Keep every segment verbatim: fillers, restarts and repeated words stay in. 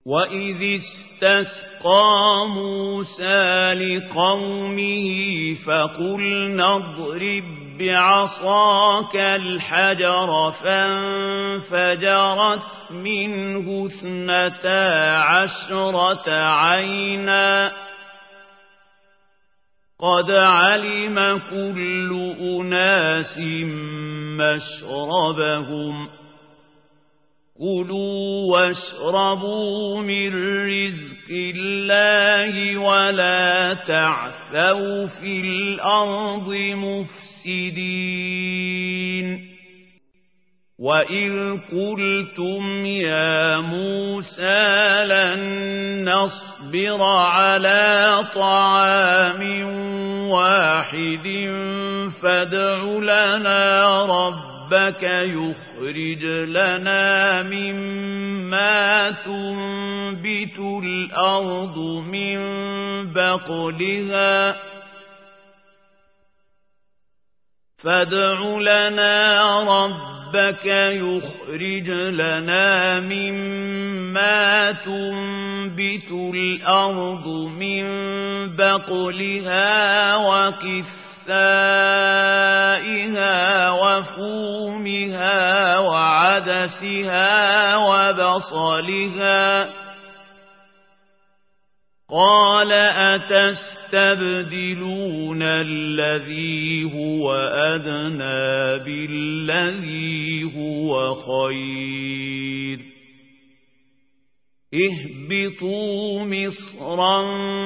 وَإِذِ اسْتَسْقَى مُوسَى لِقَوْمِهِ فَقُلْنَا اضْرِب بِّعَصَاكَ الْحَجَرَ فَانفَجَرَتْ مِنْهُ اثْنَتَا عَشْرَةَ عَيْنًا قَدْ عَلِمَ كُلُّ أُنَاسٍ مَّشْرَبَهُمْ كُلُوا وَاشْرَبُوا مِن رِّزْقِ اللَّهِ وَلَا تَعْثَوْا فِي الْأَرْضِ مُفْسِدِينَ وَإِذْ قُلْتُمْ يَا مُوسَىٰ لَن نَّصْبِرَ عَلَىٰ طَعَامٍ وَاحِدٍ فَادْعُ لَنَا رَبَّكَ ربك يخرج لنا مما تنبت الأرض من بقلها فادع لنا ربك يخرج لنا مما تنبت الأرض من بقلها وكثائها وفومها وعدسها وبصلها قال أتستبدلون الذي هو أدنى بالذي هو خير اهبطوا مصرا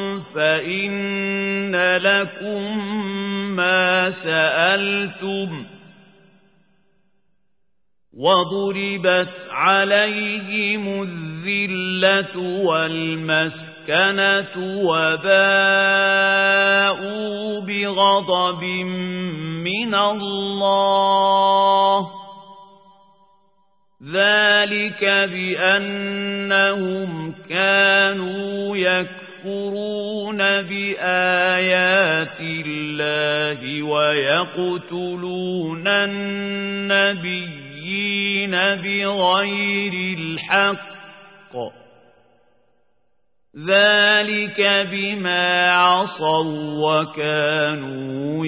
فإن لكم ما سألتم وضربت عليهم الذلة والمسكنة وباءوا بغضب من الله ذلك بأنهم كانوا يكفرون بآيات الله ويقتلون النبيين بغير الحق ذلك بما عصوا وكانوا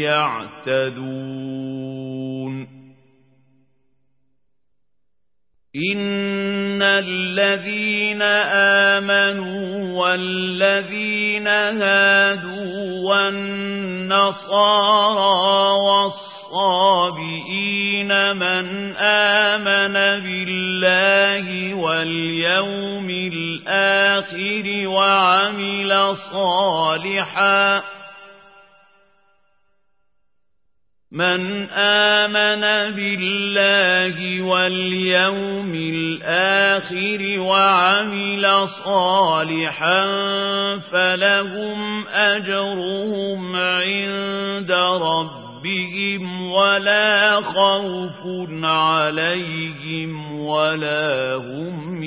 يعتدون إن الذين آمنوا والذين هادوا والنصارى والصابئين من آمن بالله واليوم الآخر وعمل صالحا من آمن بالله واليوم الآخر وعمل صالحا فلهم أجرهم عند ربهم ولا خوف عليهم ولا هم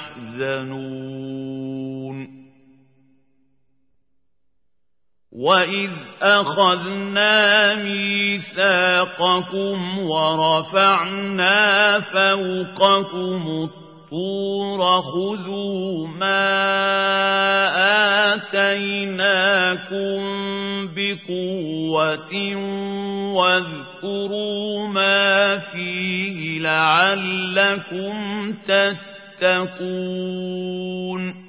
يحزنون وَإِذْ أَخَذْنَا مِيثَاقَكُمْ وَرَفَعْنَا فَوْقَكُمُ الطُّورَ خُذُوا مَا آتَيْنَاكُمْ بِقُوَّةٍ وَاذْكُرُوا مَا فِيهِ لَعَلَّكُمْ تَتَّقُونَ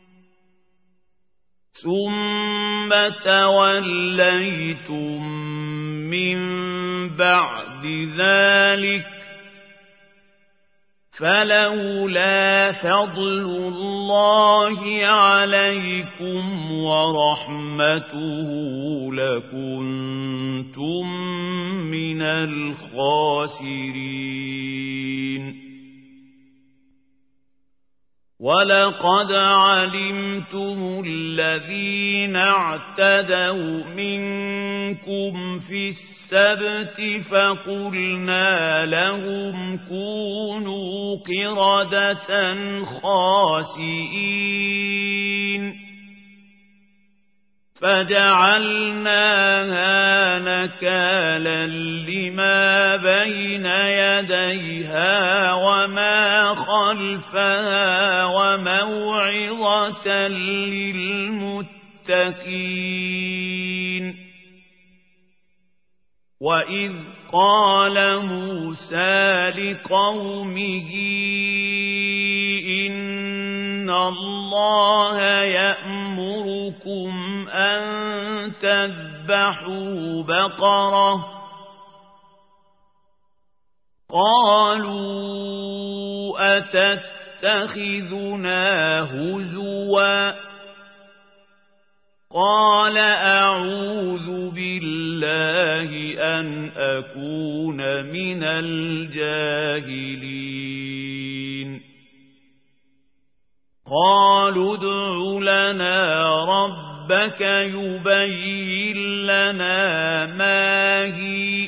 ثُمَّ تَوَلَّيْتُمْ مِنْ بَعْدِ ذَلِكَ فَلَوْلَا فَضْلُ اللَّهِ عَلَيْكُمْ وَرَحْمَتُهُ لَكُنْتُمْ مِنَ الْخَاسِرِينَ وَلَقَدْ عَلِمْتُمُ الَّذِينَ اعْتَدَوْا مِنكُمْ فِي السَّبْتِ فَقُلْنَا لَهُمْ كُونُوا قِرَدَةً خَاسِئِينَ فجعلناها نكالا لما بين يديها وما خلفها وموعظة للمتقين. وإذ قال موسى لقومه إن الله يأمركم أن تذبحوا بقرة قالوا أتتخذنا هزوا قال أعوذ بالله أن أكون من الجاهلين. قالوا ادع لنا ربك يبين لنا ما هي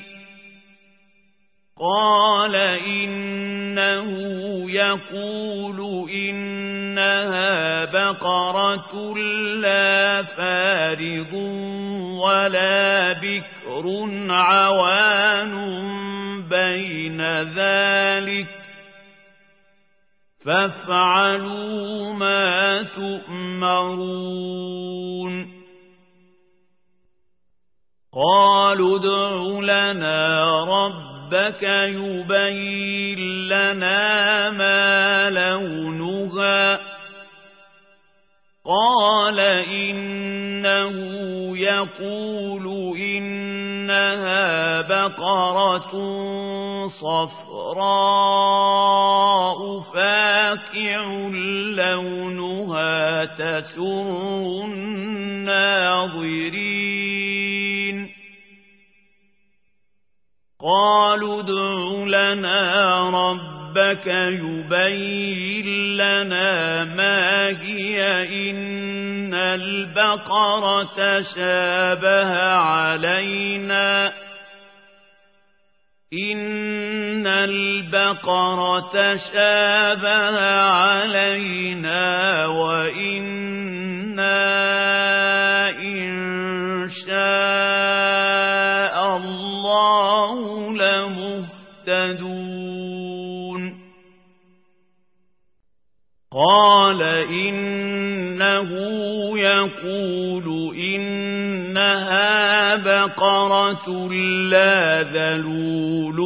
قال إنه يقول إنها بقرة لا فارض ولا بكر عوان بين ذلك فافعلوا ما تؤمرون. قالوا ادع لنا ربك ربك يبين لنا ما لونها قال إنه يقول إنها بقرة صفراء فاقع لونها تسر الناظرين. قالوا ادع لنا ربك يبين لنا ما هي إن البقرة شابه علينا إن البقرة شابه علينا وإنا إن شاء الله لمهتدون. قال إنه يقول إنها بقرة لا ذلول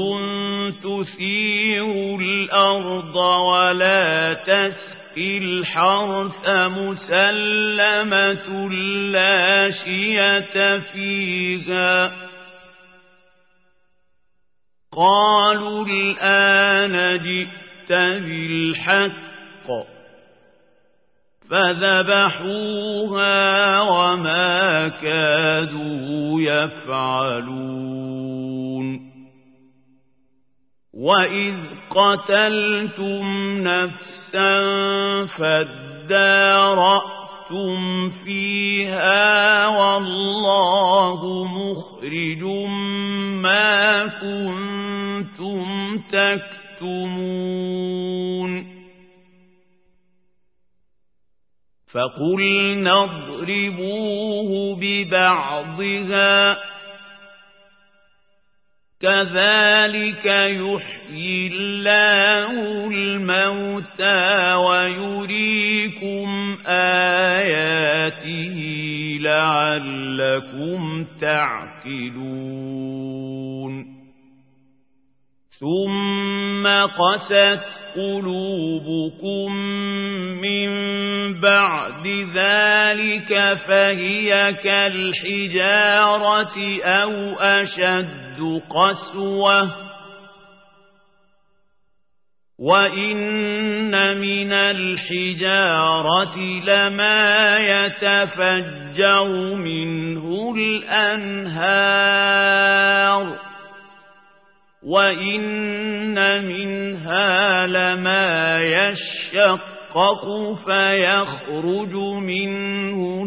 تثير الأرض ولا تسقي الحرث مسلمة لا شية فيها. قالوا الآن جئت بالحق فذبحوها وما كادوا يفعلون. وإذ قتلتم نفسا فادارأتم فيها والله مخرج ما كنتم تكتمون. فقلنا اضربوه ببعضها كذلك يحيي الله الموتى ويريكم آياته لعلكم تعقلون. ثم قست قلوبكم من بعد ذلك فهي كالحجارة أو أشد قسوة وإن من الحجارة لما يتفجر منه الأنهار وإن منها لما يشقق فيخرج منه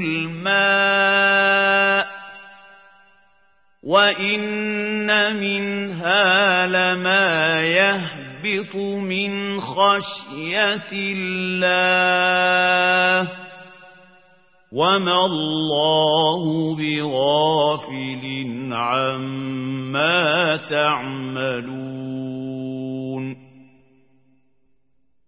الماء وإن منها لما يهبط من خشية الله وما الله بغافل عما تعملون